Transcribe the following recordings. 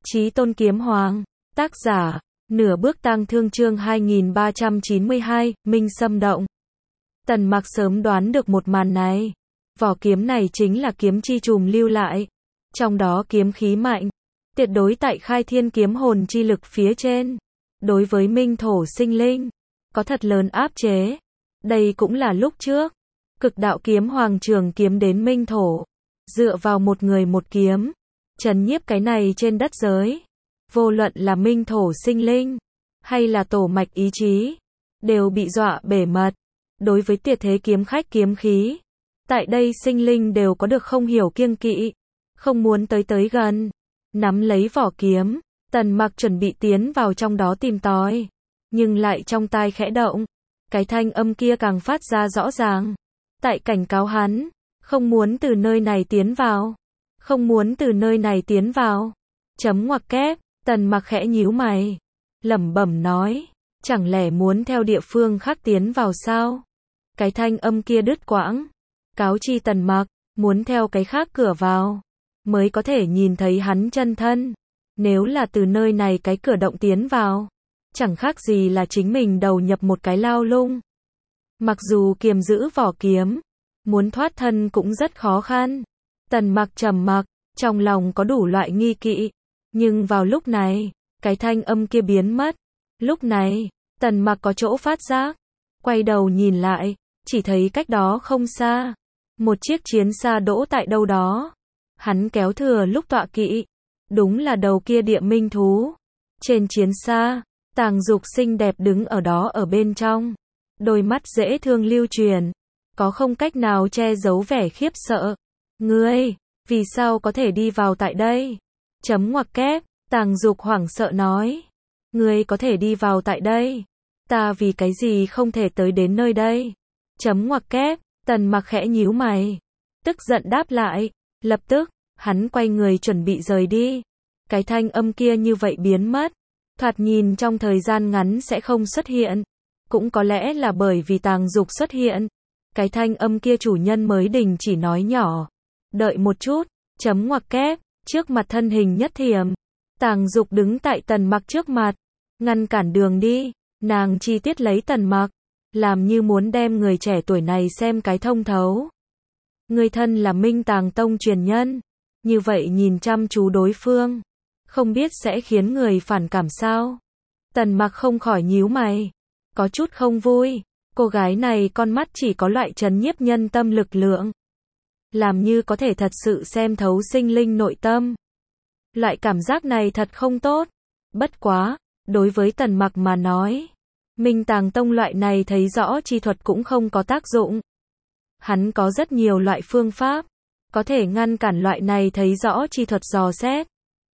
Chí Tôn Kiếm Hoàng, tác giả, Nửa Bước Tang Thương chương 2392, Minh Xâm Động. Tần Mặc sớm đoán được một màn này. Vỏ kiếm này chính là kiếm chi trùm lưu lại. Trong đó kiếm khí mạnh, tuyệt đối tại khai thiên kiếm hồn chi lực phía trên. Đối với minh thổ sinh linh, có thật lớn áp chế. Đây cũng là lúc trước, Cực Đạo Kiếm Hoàng trường kiếm đến minh thổ. Dựa vào một người một kiếm, trấn nhiếp cái này trên đất giới. Vô luận là minh thổ sinh linh, hay là tổ mạch ý chí, đều bị dọa bể mật. Đối với tuyệt thế kiếm khách kiếm khí, tại đây sinh linh đều có được không hiểu kiêng kỵ, không muốn tới gần. Nắm lấy vỏ kiếm, Tần Mặc chuẩn bị tiến vào trong đó tìm tòi, nhưng lại trong tai khẽ động, cái thanh âm kia càng phát ra rõ ràng, tại cảnh cáo hắn, không muốn từ nơi này tiến vào, không muốn từ nơi này tiến vào. Chấm ngoặc kép, Tần Mặc khẽ nhíu mày, lẩm bẩm nói, chẳng lẽ muốn theo địa phương khác tiến vào sao? Cái thanh âm kia đứt quãng, cáo chi Tần Mặc, muốn theo cái khác cửa vào, mới có thể nhìn thấy hắn chân thân. Nếu là từ nơi này cái cửa động tiến vào, chẳng khác gì là chính mình đầu nhập một cái lao lung. Mặc dù kiềm giữ vỏ kiếm, muốn thoát thân cũng rất khó khăn. Tần Mặc trầm mặc, trong lòng có đủ loại nghi kỵ. Nhưng vào lúc này, cái thanh âm kia biến mất. Lúc này, Tần Mặc có chỗ phát giác, quay đầu nhìn lại, chỉ thấy cách đó không xa, một chiếc chiến xa đỗ tại đâu đó. Hắn kéo thừa lúc tọa kỵ, đúng là đầu kia địa minh thú. Trên chiến xa, Tàng Dục xinh đẹp đứng ở đó ở bên trong, đôi mắt dễ thương lưu truyền, có không cách nào che giấu vẻ khiếp sợ. Ngươi, vì sao có thể đi vào tại đây? Chấm ngoặc kép, Tàng Dục hoảng sợ nói. Ngươi có thể đi vào tại đây, ta vì cái gì không thể tới đến nơi đây? Chấm ngoặc kép, Tần Mặc khẽ nhíu mày, tức giận đáp lại. Lập tức, hắn quay người chuẩn bị rời đi. Cái thanh âm kia như vậy biến mất, thoạt nhìn trong thời gian ngắn sẽ không xuất hiện. Cũng có lẽ là bởi vì Tàng Dục xuất hiện, cái thanh âm kia chủ nhân mới đình chỉ nói nhỏ. Đợi một chút, chấm ngoặc kép, trước mặt thân hình nhất thiểm. Tàng Dục đứng tại Tần Mặc trước mặt, ngăn cản đường đi. Nàng chi tiết lấy Tần Mặc, làm như muốn đem người trẻ tuổi này xem cái thông thấu. Người thân là Minh Tàng Tông truyền nhân, như vậy nhìn chăm chú đối phương, không biết sẽ khiến người phản cảm sao? Tần Mặc không khỏi nhíu mày, có chút không vui. Cô gái này con mắt chỉ có loại trấn nhiếp nhân tâm lực lượng, làm như có thể thật sự xem thấu sinh linh nội tâm. Loại cảm giác này thật không tốt. Bất quá, đối với Tần Mặc mà nói, Minh Tàng Tông loại này thấy rõ chi thuật cũng không có tác dụng. Hắn có rất nhiều loại phương pháp, có thể ngăn cản loại này thấy rõ chi thuật dò xét.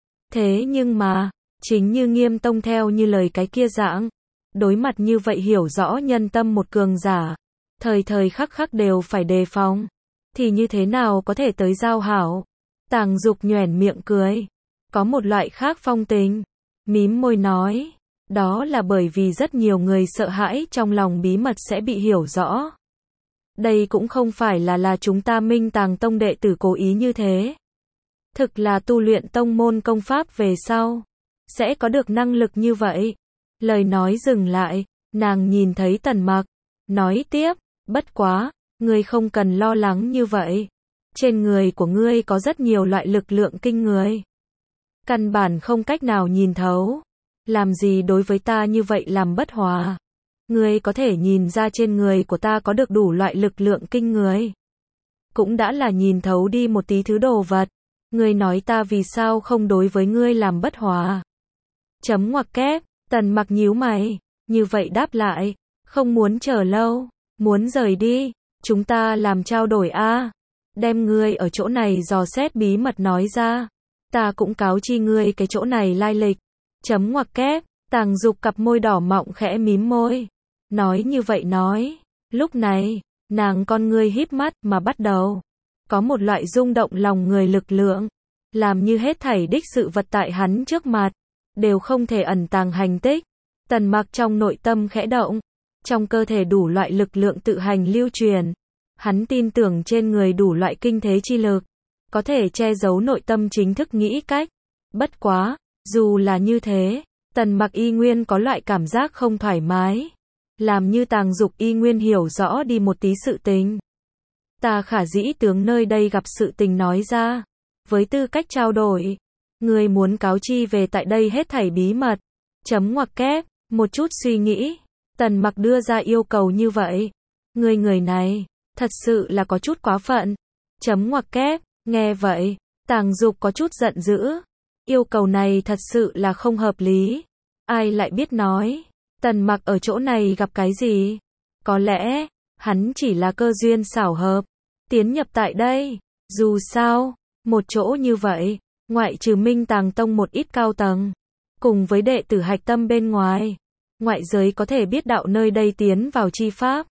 Thế nhưng mà, chính như Nghiêm Tông theo như lời cái kia dạng, đối mặt như vậy hiểu rõ nhân tâm một cường giả, thời thời khắc khắc đều phải đề phòng, thì như thế nào có thể tới giao hảo? Tàng Dục nhoẻn miệng cười, có một loại khác phong tình, mím môi nói, đó là bởi vì rất nhiều người sợ hãi trong lòng bí mật sẽ bị hiểu rõ. Đây cũng không phải là chúng ta Minh Tàng Tông đệ tử cố ý như thế. Thực là tu luyện tông môn công pháp về sau, sẽ có được năng lực như vậy. Lời nói dừng lại, nàng nhìn thấy Tần Mặc, nói tiếp, bất quá, ngươi không cần lo lắng như vậy. Trên người của ngươi có rất nhiều loại lực lượng kinh người, căn bản không cách nào nhìn thấu. Làm gì đối với ta như vậy làm bất hòa? Ngươi có thể nhìn ra trên người của ta có được đủ loại lực lượng kinh người, cũng đã là nhìn thấu đi một tí thứ đồ vật. Ngươi nói ta vì sao không đối với ngươi làm bất hòa? Chấm ngoặc kép, Tần Mặc nhíu mày, như vậy đáp lại, không muốn chờ lâu, muốn rời đi, chúng ta làm trao đổi a. Đem ngươi ở chỗ này dò xét bí mật nói ra, ta cũng cáo chi ngươi cái chỗ này lai lịch. Chấm ngoặc kép, Tàng Dục cặp môi đỏ mọng khẽ mím môi, nói như vậy nói. Lúc này, nàng con ngươi híp mắt mà bắt đầu có một loại rung động lòng người lực lượng, làm như hết thảy đích sự vật tại hắn trước mặt đều không thể ẩn tàng hành tích. Tần Mặc trong nội tâm khẽ động, trong cơ thể đủ loại lực lượng tự hành lưu truyền. Hắn tin tưởng trên người đủ loại kinh thế chi lực, có thể che giấu nội tâm chính thức nghĩ cách. Bất quá, Dù là như thế, Tần Mặc y nguyên có loại cảm giác không thoải mái. Làm như Tàng Dục y nguyên hiểu rõ đi một tí sự tình. Ta Khả Dĩ tướng nơi đây gặp sự tình nói ra. Với tư cách trao đổi, người muốn cáo chi về tại đây hết thảy bí mật. Chấm ngoặc kép, một chút suy nghĩ. Tần Mặc đưa ra yêu cầu như vậy. Người này, thật sự là có chút quá phận. Chấm ngoặc kép, nghe vậy, Tàng Dục có chút giận dữ. Yêu cầu này thật sự là không hợp lý. Ai lại biết nói, Tần Mặc ở chỗ này gặp cái gì? Có lẽ, hắn chỉ là cơ duyên xảo hợp, tiến nhập tại đây. Dù sao, một chỗ như vậy, ngoại trừ Minh Tàng Tông một ít cao tầng, cùng với đệ tử hạch tâm bên ngoài, ngoại giới có thể biết đạo nơi đây tiến vào chi pháp.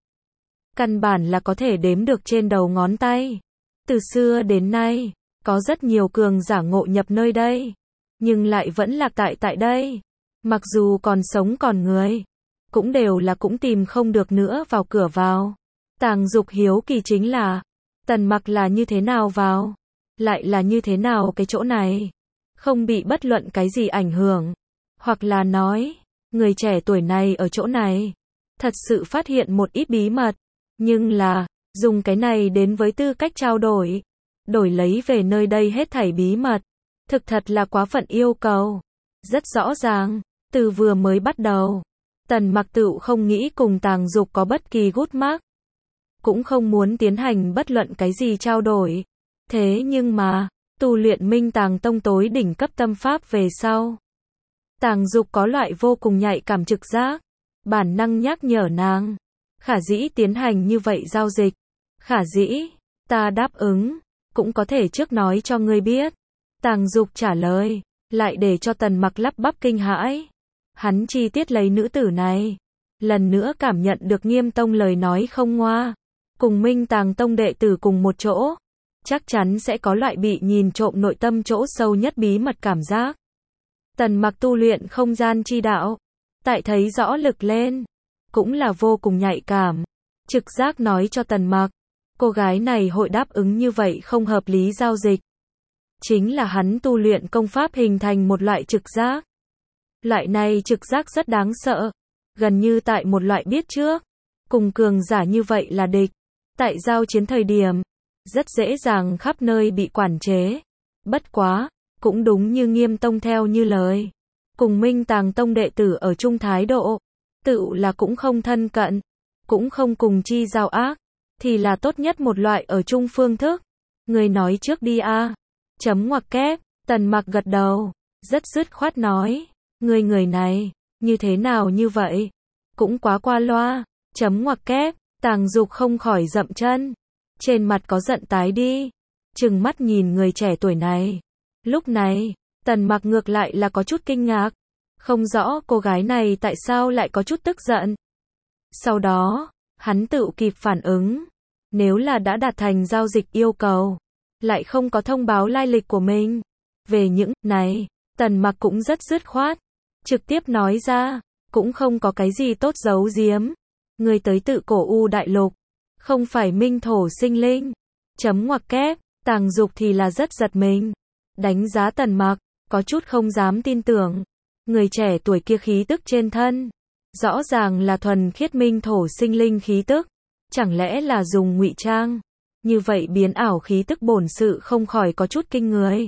Căn bản là có thể đếm được trên đầu ngón tay. Từ xưa đến nay, có rất nhiều cường giả ngộ nhập nơi đây, nhưng lại vẫn lạc tại đây. Mặc dù còn sống còn người, cũng đều là cũng tìm không được nữa vào cửa vào. Tàng Dục hiếu kỳ chính là, Tần Mặc là như thế nào vào, lại là như thế nào cái chỗ này, không bị bất luận cái gì ảnh hưởng, hoặc là nói, người trẻ tuổi này ở chỗ này, thật sự phát hiện một ít bí mật, nhưng là, dùng cái này đến với tư cách trao đổi, đổi lấy về nơi đây hết thảy bí mật, thực thật là quá phận yêu cầu. Rất rõ ràng, từ vừa mới bắt đầu, Tần Mặc tựu không nghĩ cùng Tàng Dục có bất kỳ gút mắc, cũng không muốn tiến hành bất luận cái gì trao đổi. Thế nhưng mà, tu luyện Minh Tàng Tông tối đỉnh cấp tâm pháp về sau, Tàng Dục có loại vô cùng nhạy cảm trực giác, bản năng nhắc nhở nàng, Khả Dĩ tiến hành như vậy giao dịch. Khả Dĩ, ta đáp ứng, cũng có thể trước nói cho ngươi biết. Tàng Dục trả lời, lại để cho Tần Mặc lắp bắp kinh hãi. Hắn chi tiết lấy nữ tử này, lần nữa cảm nhận được Nghiêm Tông lời nói không ngoa, cùng Minh Tàng Tông đệ tử cùng một chỗ, chắc chắn sẽ có loại bị nhìn trộm nội tâm chỗ sâu nhất bí mật cảm giác. Tần Mặc tu luyện không gian chi đạo, tại thấy rõ lực lên, cũng là vô cùng nhạy cảm. Trực giác nói cho Tần Mặc, cô gái này hội đáp ứng như vậy không hợp lý giao dịch. Chính là hắn tu luyện công pháp hình thành một loại trực giác. Loại này trực giác rất đáng sợ, gần như tại một loại biết trước, cùng cường giả như vậy là địch. Tại giao chiến thời điểm, rất dễ dàng khắp nơi bị quản chế. Bất quá, cũng đúng như Nghiêm Tông theo như lời, cùng Minh Tàng Tông đệ tử ở chung thái độ, tự là cũng không thân cận, cũng không cùng chi giao ác, thì là tốt nhất một loại ở chung phương thức. Người nói trước đi a. Chấm ngoặc kép, Tần Mặc gật đầu, rất dứt khoát nói, người này, như thế nào như vậy? Cũng quá qua loa. Chấm ngoặc kép, Tàng Dục không khỏi dậm chân, trên mặt có giận tái đi, trừng mắt nhìn người trẻ tuổi này. Lúc này, Tần Mặc ngược lại là có chút kinh ngạc, không rõ cô gái này tại sao lại có chút tức giận. Sau đó, hắn tự kịp phản ứng, nếu là đã đạt thành giao dịch yêu cầu, lại không có thông báo lai lịch của mình. Về những này, Tần Mặc cũng rất dứt khoát, trực tiếp nói ra, cũng không có cái gì tốt giấu giếm. Người tới tự cổ U đại lục, không phải minh thổ sinh linh. Chấm ngoặc kép, Tàng Dục thì là rất giật mình, đánh giá Tần Mặc, có chút không dám tin tưởng. Người trẻ tuổi kia khí tức trên thân, rõ ràng là thuần khiết minh thổ sinh linh khí tức, chẳng lẽ là dùng ngụy trang? Như vậy biến ảo khí tức bổn sự không khỏi có chút kinh người.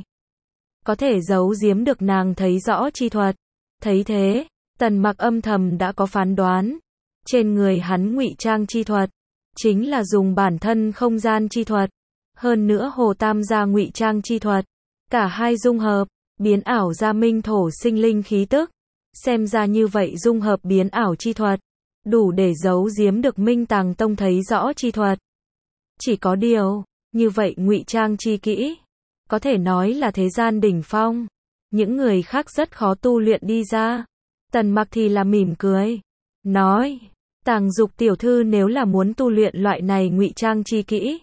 Có thể giấu giếm được nàng thấy rõ chi thuật. Thấy thế, Tần Mặc âm thầm đã có phán đoán. Trên người hắn ngụy trang chi thuật, chính là dùng bản thân không gian chi thuật, hơn nữa Hồ Tam gia ngụy trang chi thuật, cả hai dung hợp, biến ảo ra minh thổ sinh linh khí tức. Xem ra như vậy dung hợp biến ảo chi thuật, đủ để giấu giếm được Minh Tàng Tông thấy rõ chi thuật. Chỉ có điều, như vậy ngụy trang chi kỹ, có thể nói là thế gian đỉnh phong, những người khác rất khó tu luyện đi ra. Tần Mặc thì là mỉm cười, nói, Tàng Dục tiểu thư nếu là muốn tu luyện loại này ngụy trang chi kỹ,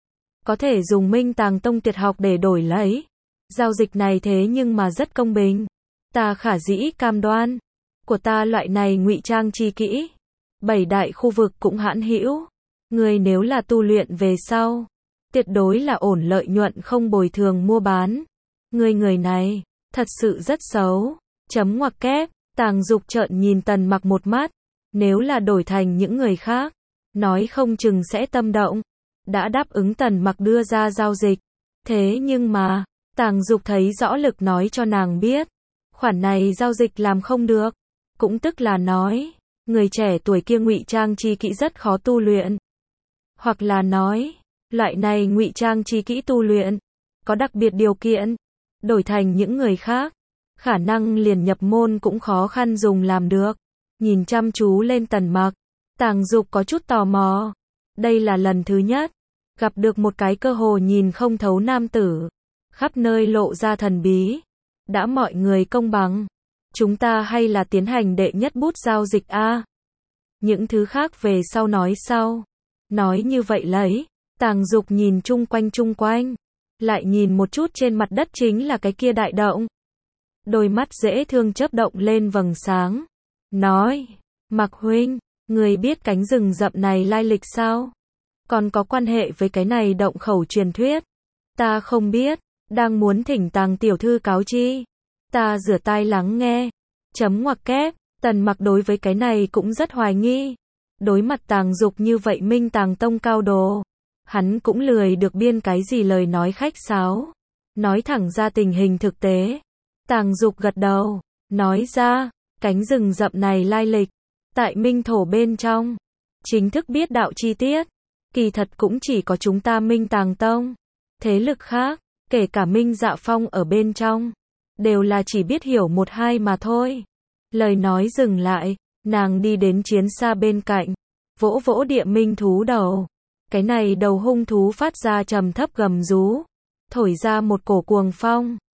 có thể dùng Minh Tàng Tông tuyệt học để đổi lấy. Giao dịch này thế nhưng mà rất công bình. Ta Khả Dĩ cam đoan, của ta loại này ngụy trang chi kỹ, 7 đại khu vực cũng hãn hữu. Người nếu là tu luyện về sau, tuyệt đối là ổn lợi nhuận không bồi thường mua bán. Người này, Thật sự rất xấu. Chấm ngoặc kép, Tàng Dục trợn nhìn Tần Mặc một mắt. Nếu là đổi thành những người khác, nói không chừng sẽ tâm động. Đã đáp ứng Tần Mặc đưa ra giao dịch. Thế nhưng mà, Tàng Dục thấy rõ lực nói cho nàng biết. Khoản này giao dịch làm không được. Cũng tức là nói, người trẻ tuổi kia ngụy trang chi kỹ rất khó tu luyện. Hoặc là nói, loại này ngụy trang chi kỹ tu luyện, có đặc biệt điều kiện. Đổi thành những người khác, khả năng liền nhập môn cũng khó khăn dùng làm được. Nhìn chăm chú lên Tần Mặc, Tàng Dục có chút tò mò. Đây là lần thứ nhất, gặp được một cái cơ hồ nhìn không thấu nam tử. Khắp nơi lộ ra thần bí. Đã mọi người công bằng. Chúng ta hay là tiến hành đệ nhất bút giao dịch a? Những thứ khác về sau nói sau. Nói như vậy lấy, Tàng Dục nhìn chung quanh. Lại nhìn một chút trên mặt đất chính là cái kia đại động. Đôi mắt dễ thương chớp động lên vầng sáng. Nói, Mặc huynh, người biết cánh rừng rậm này lai lịch sao? Còn có quan hệ với cái này động khẩu truyền thuyết? Ta không biết, đang muốn thỉnh Tàng tiểu thư cáo chi. Ta rửa tai lắng nghe. Chấm ngoặc kép, Tần Mặc đối với cái này cũng rất hoài nghi. Đối mặt Tàng Dục như vậy Minh Tàng tông cao đồ, hắn cũng lười được biên cái gì lời nói khách sáo. Nói thẳng ra tình hình thực tế. Tàng Dục gật đầu, nói ra, cánh rừng rậm này lai lịch, tại Minh thổ bên trong, chính thức biết đạo chi tiết, kỳ thật cũng chỉ có chúng ta Minh Tàng tông. Thế lực khác, kể cả Minh Dạ Phong ở bên trong, đều là chỉ biết hiểu một hai mà thôi. Lời nói dừng lại, nàng đi đến chiến xa bên cạnh, vỗ vỗ địa minh thú đầu. Cái này đầu hung thú phát ra trầm thấp gầm rú, thổi ra một cổ cuồng phong.